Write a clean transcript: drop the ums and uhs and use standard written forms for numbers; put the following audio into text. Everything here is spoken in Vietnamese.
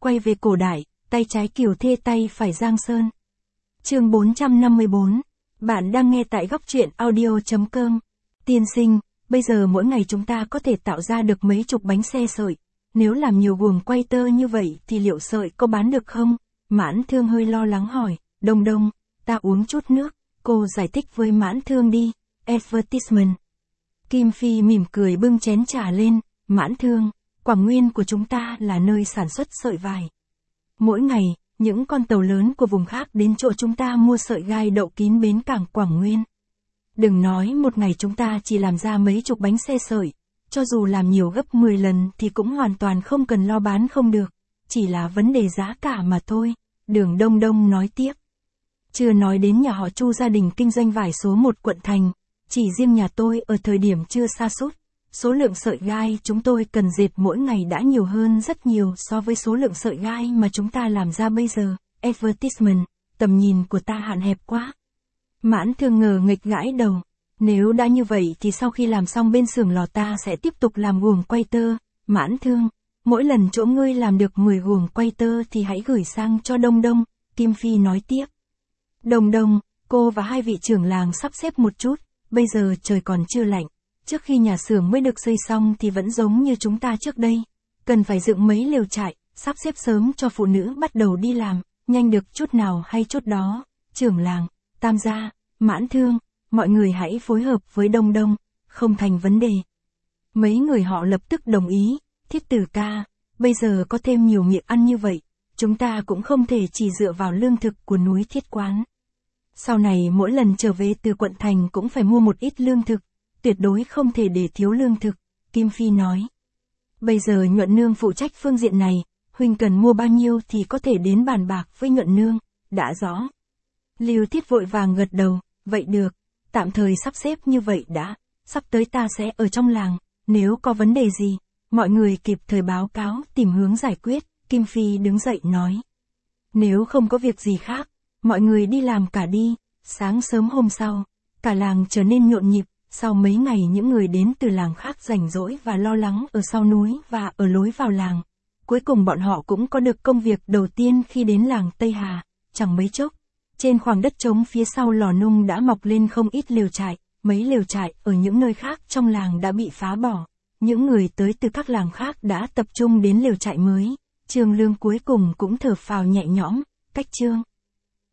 quay về cổ đại, tay trái Kiều Thê tay phải Giang Sơn. Chương 454. Bạn đang nghe tại góc truyện audio.com. Tiên sinh, bây giờ mỗi ngày chúng ta có thể tạo ra được mấy chục bánh xe sợi. Nếu làm nhiều guồng quay tơ như vậy thì liệu sợi có bán được không? Mãn Thương hơi lo lắng hỏi. Đông Đông, ta uống chút nước, cô giải thích với Mãn Thương đi. Advertisement. Kim Phi mỉm cười bưng chén trà lên. Mãn Thương, Quảng Nguyên của chúng ta là nơi sản xuất sợi vải. Mỗi ngày, những con tàu lớn của vùng khác đến chỗ chúng ta mua sợi gai đậu kín bến cảng Quảng Nguyên. Đừng nói một ngày chúng ta chỉ làm ra mấy chục bánh xe sợi, cho dù làm nhiều gấp 10 lần thì cũng hoàn toàn không cần lo bán không được, chỉ là vấn đề giá cả mà thôi, Đường Đông Đông nói tiếp. Chưa nói đến nhà họ Chu gia đình kinh doanh vải số 1 quận thành, chỉ riêng nhà tôi ở thời điểm chưa sa sút, số lượng sợi gai chúng tôi cần dệt mỗi ngày đã nhiều hơn rất nhiều so với số lượng sợi gai mà chúng ta làm ra bây giờ. Advertisement, tầm nhìn của ta hạn hẹp quá. Mãn Thương ngờ nghịch gãi đầu. Nếu đã như vậy thì sau khi làm xong bên xưởng lò ta sẽ tiếp tục làm guồng quay tơ. Mãn Thương, mỗi lần chỗ ngươi làm được 10 guồng quay tơ thì hãy gửi sang cho Đông Đông, Kim Phi nói tiếp. Đông Đông, cô và hai vị trưởng làng sắp xếp một chút, bây giờ trời còn chưa lạnh. Trước khi nhà xưởng mới được xây xong thì vẫn giống như chúng ta trước đây. Cần phải dựng mấy lều trại, sắp xếp sớm cho phụ nữ bắt đầu đi làm, nhanh được chút nào hay chút đó. Trưởng làng, Tam gia, Mãn Thương, mọi người hãy phối hợp với Đông Đông, không thành vấn đề. Mấy người họ lập tức đồng ý. Thiết Tử ca, bây giờ có thêm nhiều miệng ăn như vậy, chúng ta cũng không thể chỉ dựa vào lương thực của núi Thiết Quán. Sau này mỗi lần trở về từ quận thành cũng phải mua một ít lương thực, tuyệt đối không thể để thiếu lương thực, Kim Phi nói. Bây giờ Nhuận Nương phụ trách phương diện này, huynh cần mua bao nhiêu thì có thể đến bàn bạc với Nhuận Nương, đã rõ. Lưu Thiết vội vàng gật đầu, vậy được, tạm thời sắp xếp như vậy đã, sắp tới ta sẽ ở trong làng, nếu có vấn đề gì, mọi người kịp thời báo cáo tìm hướng giải quyết, Kim Phi đứng dậy nói. Nếu không có việc gì khác, mọi người đi làm cả đi. Sáng sớm hôm sau, cả làng trở nên nhộn nhịp, sau mấy ngày những người đến từ làng khác rảnh rỗi và lo lắng ở sau núi và ở lối vào làng. Cuối cùng bọn họ cũng có được công việc đầu tiên khi đến làng Tây Hà, chẳng mấy chốc. Trên khoảng đất trống phía sau lò nung đã mọc lên không ít lều trại, mấy lều trại ở những nơi khác trong làng đã bị phá bỏ. Những người tới từ các làng khác đã tập trung đến lều trại mới. Trương Lương cuối cùng cũng thở phào nhẹ nhõm, cách Trương